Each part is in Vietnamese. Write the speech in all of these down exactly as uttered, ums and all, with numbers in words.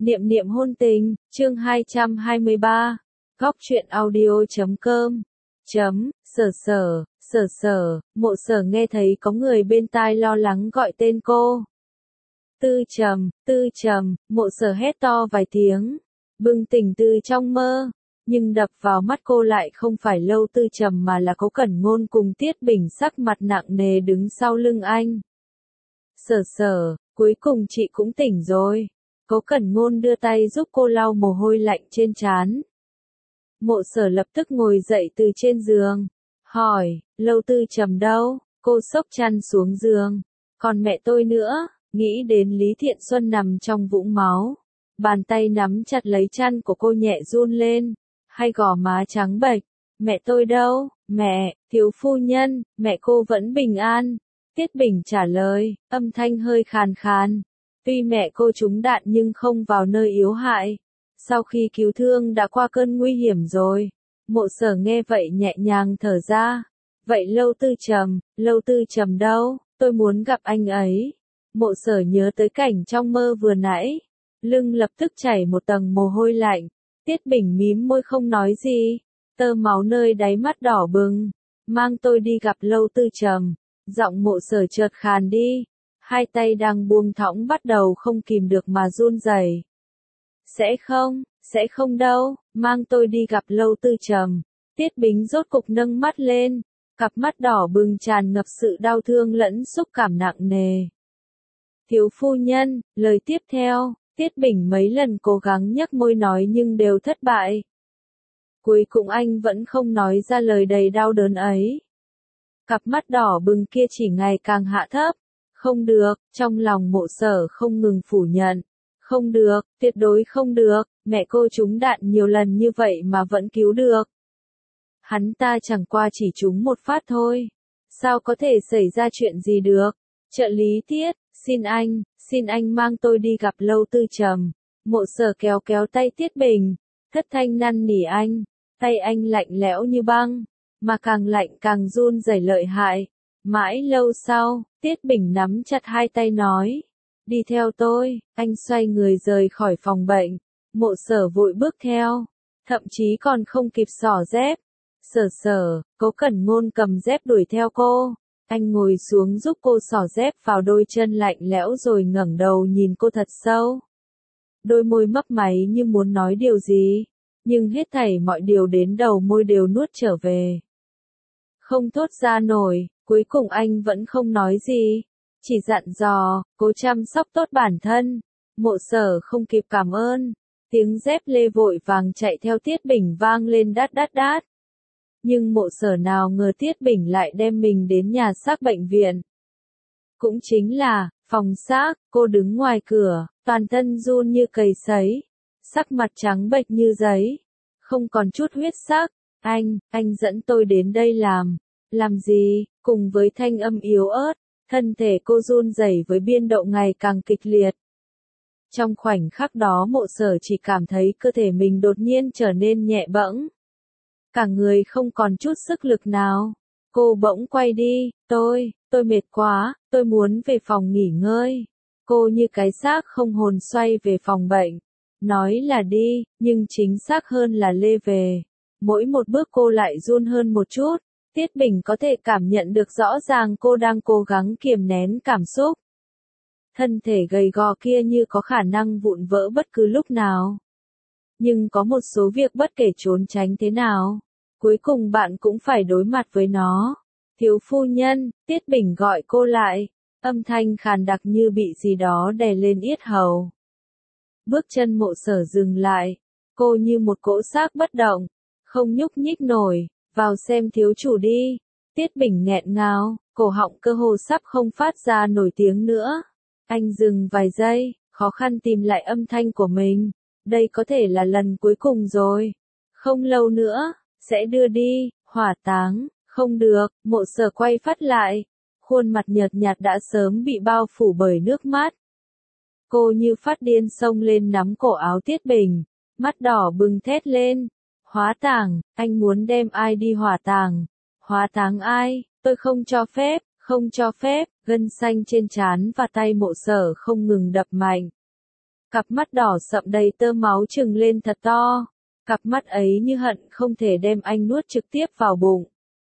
Niệm niệm hôn tình, chương hai trăm hai mươi ba. Góc truyện audio chấm com. Chấm, sở sở, sở sở, mộ sở nghe thấy có người bên tai lo lắng gọi tên cô. Tư Trầm, Tư Trầm, mộ sở hét to vài tiếng, bừng tỉnh từ trong mơ, nhưng đập vào mắt cô lại không phải Lâu Tư Trầm mà là Cố Cẩn Ngôn cùng Tiết Bình sắc mặt nặng nề đứng sau lưng anh. Sở sở, cuối cùng chị cũng tỉnh rồi. Cố Cẩn Ngôn đưa tay giúp cô lau mồ hôi lạnh trên trán. Mộ sở lập tức ngồi dậy từ trên giường, hỏi, Lâu Tư Trầm đâu? Cô xốc chăn xuống giường. Còn mẹ tôi nữa, nghĩ đến Lý Thiện Xuân nằm trong vũng máu. Bàn tay nắm chặt lấy chăn của cô nhẹ run lên, hai gò má trắng bệch. Mẹ tôi đâu? Mẹ, thiếu phu nhân, mẹ cô vẫn bình an. Tiết Bình trả lời, âm thanh hơi khàn khàn. Tuy mẹ cô trúng đạn nhưng không vào nơi yếu hại. Sau khi cứu thương đã qua cơn nguy hiểm rồi. Mộ sở nghe vậy nhẹ nhàng thở ra. Vậy Lâu Tư Trầm, Lâu Tư Trầm đâu? Tôi muốn gặp anh ấy. Mộ sở nhớ tới cảnh trong mơ vừa nãy. Lưng lập tức chảy một tầng mồ hôi lạnh. Tiết Bình mím môi không nói gì. Tơ máu nơi đáy mắt đỏ bừng. Mang tôi đi gặp Lâu Tư Trầm. Giọng mộ sở chợt khàn đi. Hai tay đang buông thõng bắt đầu không kìm được mà run rẩy. Sẽ không, sẽ không đâu, mang tôi đi gặp Lâu Tư Trầm. Tiết Bính rốt cục nâng mắt lên, cặp mắt đỏ bừng tràn ngập sự đau thương lẫn xúc cảm nặng nề. Thiếu phu nhân, lời tiếp theo, Tiết Bình mấy lần cố gắng nhếch môi nói nhưng đều thất bại. Cuối cùng anh vẫn không nói ra lời đầy đau đớn ấy. Cặp mắt đỏ bừng kia chỉ ngày càng hạ thấp. Không được, trong lòng mộ sở không ngừng phủ nhận. Không được, tuyệt đối không được, mẹ cô trúng đạn nhiều lần như vậy mà vẫn cứu được. Hắn ta chẳng qua chỉ trúng một phát thôi. Sao có thể xảy ra chuyện gì được? Trợ lý Tiết, xin anh, xin anh mang tôi đi gặp Lâu Tư Trầm. Mộ sở kéo kéo tay Tiết Bình, thất thanh năn nỉ anh. Tay anh lạnh lẽo như băng, mà càng lạnh càng run rẩy lợi hại. Mãi lâu sau, Tiết Bình nắm chặt hai tay nói, đi theo tôi. Anh xoay người rời khỏi phòng bệnh, mộ sở vội bước theo, thậm chí còn không kịp xỏ dép. Sở sở, Cố Cẩn Ngôn cầm dép đuổi theo cô, anh ngồi xuống giúp cô xỏ dép vào đôi chân lạnh lẽo rồi ngẩng đầu nhìn cô thật sâu. Đôi môi mấp máy như muốn nói điều gì, nhưng hết thảy mọi điều đến đầu môi đều nuốt trở về. Không thốt ra nổi. Cuối cùng anh vẫn không nói gì, chỉ dặn dò, cố chăm sóc tốt bản thân. Mộ sở không kịp cảm ơn, tiếng dép lê vội vàng chạy theo Tiết Bình vang lên đát đát đát. Nhưng mộ sở nào ngờ Tiết Bình lại đem mình đến nhà xác bệnh viện. Cũng chính là, phòng xác, cô đứng ngoài cửa, toàn thân run như cầy sấy, sắc mặt trắng bệch như giấy, không còn chút huyết sắc. Anh, anh dẫn tôi đến đây làm. Làm gì? Cùng với thanh âm yếu ớt, thân thể cô run rẩy với biên độ ngày càng kịch liệt. Trong khoảnh khắc đó mộ sở chỉ cảm thấy cơ thể mình đột nhiên trở nên nhẹ bẫng. Cả người không còn chút sức lực nào. Cô bỗng quay đi, tôi, tôi mệt quá, tôi muốn về phòng nghỉ ngơi. Cô như cái xác không hồn xoay về phòng bệnh. Nói là đi, nhưng chính xác hơn là lê về. Mỗi một bước cô lại run hơn một chút. Tiết Bình có thể cảm nhận được rõ ràng cô đang cố gắng kiềm nén cảm xúc. Thân thể gầy gò kia như có khả năng vụn vỡ bất cứ lúc nào. Nhưng có một số việc bất kể trốn tránh thế nào, cuối cùng bạn cũng phải đối mặt với nó. Thiếu phu nhân, Tiết Bình gọi cô lại, âm thanh khàn đặc như bị gì đó đè lên yết hầu. Bước chân mộ sở dừng lại, cô như một cỗ xác bất động, không nhúc nhích nổi. Vào xem thiếu chủ đi. Tiết Bình nghẹn ngào, cổ họng cơ hồ sắp không phát ra nổi tiếng nữa. Anh dừng vài giây, khó khăn tìm lại âm thanh của mình. Đây có thể là lần cuối cùng rồi. Không lâu nữa, sẽ đưa đi, hỏa táng. Không được, mộ sở quay phát lại. Khuôn mặt nhợt nhạt đã sớm bị bao phủ bởi nước mắt. Cô như phát điên xông lên nắm cổ áo Tiết Bình, mắt đỏ bừng thét lên. Hóa táng, anh muốn đem ai đi hỏa táng? Hóa táng ai? Tôi không cho phép, không cho phép. Gân xanh trên trán và tay mộ sở không ngừng đập mạnh. Cặp mắt đỏ sậm đầy tơ máu trừng lên thật to. Cặp mắt ấy như hận không thể đem anh nuốt trực tiếp vào bụng.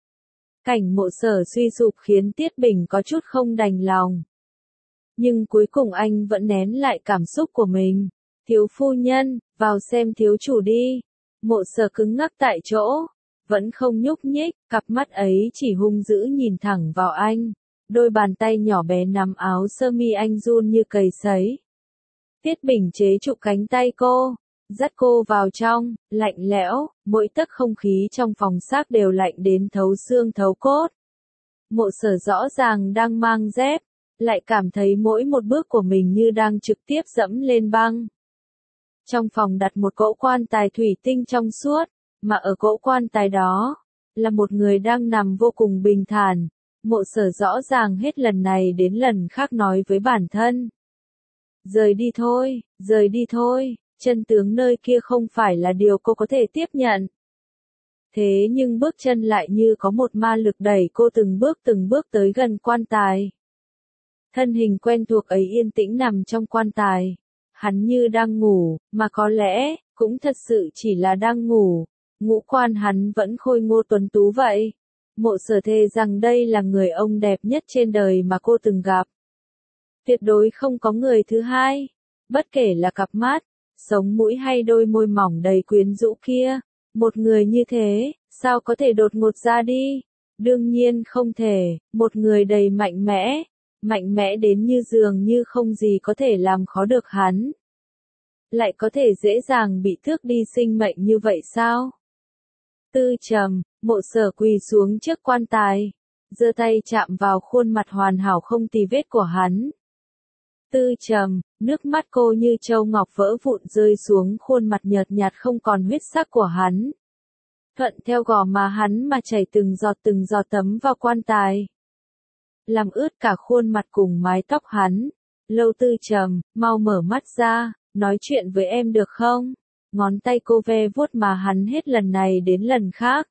Cảnh Mộ Sở suy sụp khiến Tiết Bình có chút không đành lòng. Nhưng cuối cùng anh vẫn nén lại cảm xúc của mình. Thiếu phu nhân, vào xem thiếu chủ đi. Mộ Sở cứng ngắc tại chỗ, vẫn không nhúc nhích, cặp mắt ấy chỉ hung dữ nhìn thẳng vào anh. Đôi bàn tay nhỏ bé nắm áo sơ mi anh run như cầy sấy. Tiết Bình chế trụ cánh tay cô, dắt cô vào trong, lạnh lẽo, mỗi tấc không khí trong phòng xác đều lạnh đến thấu xương thấu cốt. Mộ Sở rõ ràng đang mang dép, lại cảm thấy mỗi một bước của mình như đang trực tiếp dẫm lên băng. Trong phòng đặt một cỗ quan tài thủy tinh trong suốt, mà ở cỗ quan tài đó, là một người đang nằm vô cùng bình thản. Mộ Sở rõ ràng hết lần này đến lần khác nói với bản thân. Rời đi thôi, rời đi thôi, chân tướng nơi kia không phải là điều cô có thể tiếp nhận. Thế nhưng bước chân lại như có một ma lực đẩy cô từng bước từng bước tới gần quan tài. Thân hình quen thuộc ấy yên tĩnh nằm trong quan tài. Hắn như đang ngủ, mà có lẽ, cũng thật sự chỉ là đang ngủ. Ngũ quan hắn vẫn khôi ngô tuấn tú vậy. Mộ Sở thề rằng đây là người ông đẹp nhất trên đời mà cô từng gặp. Tuyệt đối không có người thứ hai. Bất kể là cặp mắt, sống mũi hay đôi môi mỏng đầy quyến rũ kia. Một người như thế, sao có thể đột ngột ra đi? Đương nhiên không thể, một người đầy mạnh mẽ. Mạnh mẽ đến như dường như không gì có thể làm khó được hắn. Lại có thể dễ dàng bị tước đi sinh mệnh như vậy sao? Tư trầm, Mộ Sở quỳ xuống trước quan tài, giơ tay chạm vào khuôn mặt hoàn hảo không tì vết của hắn. Tư trầm, nước mắt cô như châu ngọc vỡ vụn rơi xuống khuôn mặt nhợt nhạt không còn huyết sắc của hắn. Thuận theo gò má hắn mà chảy từng giọt từng giọt tấm vào quan tài. Làm ướt cả khuôn mặt cùng mái tóc hắn. Lâu Tư trầm, mau mở mắt ra, nói chuyện với em được không? Ngón tay cô ve vuốt mà hắn hết lần này đến lần khác.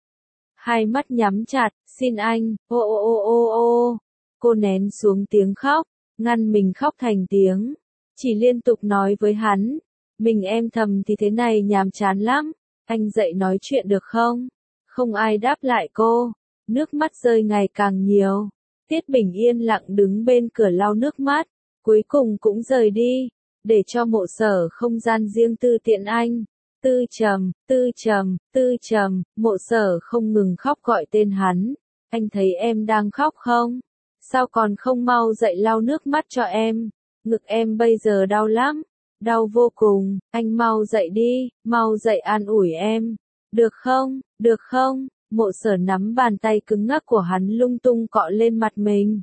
Hai mắt nhắm chặt, xin anh, ô ô ô ô ô. Cô nén xuống tiếng khóc, ngăn mình khóc thành tiếng. Chỉ liên tục nói với hắn, mình em thầm thì thế này nhàm chán lắm. Anh dậy nói chuyện được không? Không ai đáp lại cô, nước mắt rơi ngày càng nhiều. Tiết Bình yên lặng đứng bên cửa lau nước mắt, cuối cùng cũng rời đi, để cho Mộ Sở không gian riêng tư tiện anh. Tư trầm, tư trầm, tư trầm, Mộ Sở không ngừng khóc gọi tên hắn. Anh thấy em đang khóc không? Sao còn không mau dậy lau nước mắt cho em? Ngực em bây giờ đau lắm, đau vô cùng, anh mau dậy đi, mau dậy an ủi em. Được không, được không? Mộ Sở nắm bàn tay cứng ngắc của hắn lung tung cọ lên mặt mình.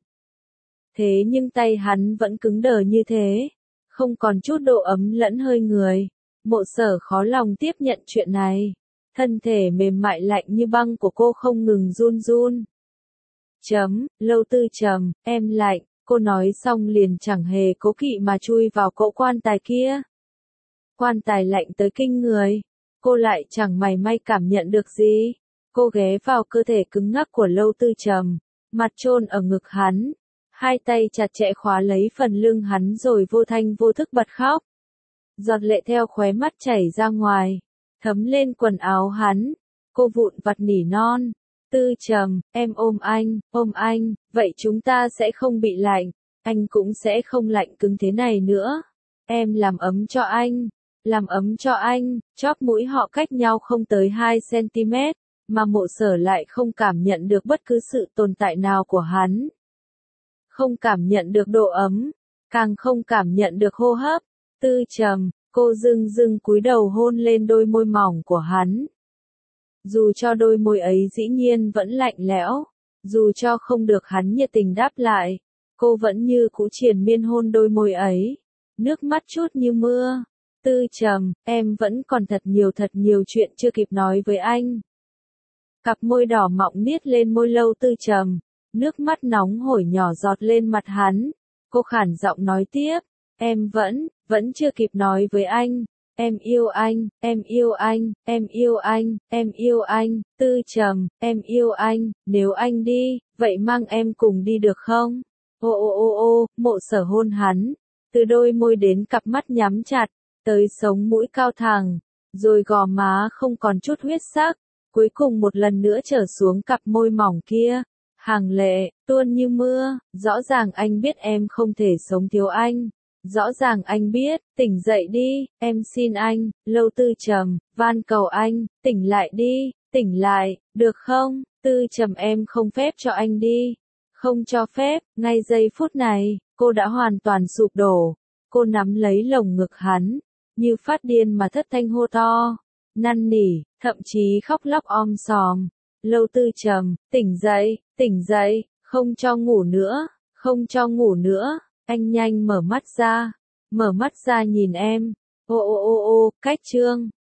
Thế nhưng tay hắn vẫn cứng đờ như thế, không còn chút độ ấm lẫn hơi người. Mộ Sở khó lòng tiếp nhận chuyện này. Thân thể mềm mại lạnh như băng của cô không ngừng run run. Chấm, Lâu Tư trầm, em lạnh, cô nói xong liền chẳng hề cố kỵ mà chui vào cỗ quan tài kia. Quan tài lạnh tới kinh người, cô lại chẳng mảy may cảm nhận được gì. Cô ghé vào cơ thể cứng ngắc của Lâu Tư trầm, mặt chôn ở ngực hắn, hai tay chặt chẽ khóa lấy phần lưng hắn rồi vô thanh vô thức bật khóc. Giọt lệ theo khóe mắt chảy ra ngoài, thấm lên quần áo hắn. Cô vụn vặt nỉ non, Tư trầm, em ôm anh, ôm anh, vậy chúng ta sẽ không bị lạnh, anh cũng sẽ không lạnh cứng thế này nữa. Em làm ấm cho anh, làm ấm cho anh. Chóp mũi họ cách nhau không tới hai xăng-ti-mét, mà Mộ Sở lại không cảm nhận được bất cứ sự tồn tại nào của hắn. Không cảm nhận được độ ấm, càng không cảm nhận được hô hấp. Tư trầm, cô dưng dưng cúi đầu hôn lên đôi môi mỏng của hắn. Dù cho đôi môi ấy dĩ nhiên vẫn lạnh lẽo, dù cho không được hắn nhiệt tình đáp lại, cô vẫn như cũ triền miên hôn đôi môi ấy. Nước mắt chút như mưa. Tư trầm, em vẫn còn thật nhiều thật nhiều chuyện chưa kịp nói với anh. Cặp môi đỏ mọng niết lên môi Lâu Tư trầm, nước mắt nóng hổi nhỏ giọt lên mặt hắn. Cô khản giọng nói tiếp, em vẫn, vẫn chưa kịp nói với anh. Em yêu anh, em yêu anh, em yêu anh, em yêu anh. Tư trầm, em yêu anh, nếu anh đi, vậy mang em cùng đi được không? Ô ô ô ô, Mộ Sở hôn hắn, từ đôi môi đến cặp mắt nhắm chặt, tới sống mũi cao thẳng, rồi gò má không còn chút huyết sắc, cuối cùng một lần nữa trở xuống cặp môi mỏng kia. Hàng lệ, tuôn như mưa, rõ ràng anh biết em không thể sống thiếu anh. Rõ ràng anh biết, tỉnh dậy đi, em xin anh, Lâu Tư Trầm, van cầu anh, tỉnh lại đi, tỉnh lại, được không? Tư Trầm em không phép cho anh đi. Không cho phép, ngay giây phút này, cô đã hoàn toàn sụp đổ. Cô nắm lấy lồng ngực hắn, như phát điên mà thất thanh hô to, năn nỉ, thậm chí khóc lóc om sòm. Lâu Tư Trầm, tỉnh dậy, tỉnh dậy, không cho ngủ nữa, không cho ngủ nữa. Anh nhanh mở mắt ra, mở mắt ra nhìn em. Ô ô ô ô, cách chương.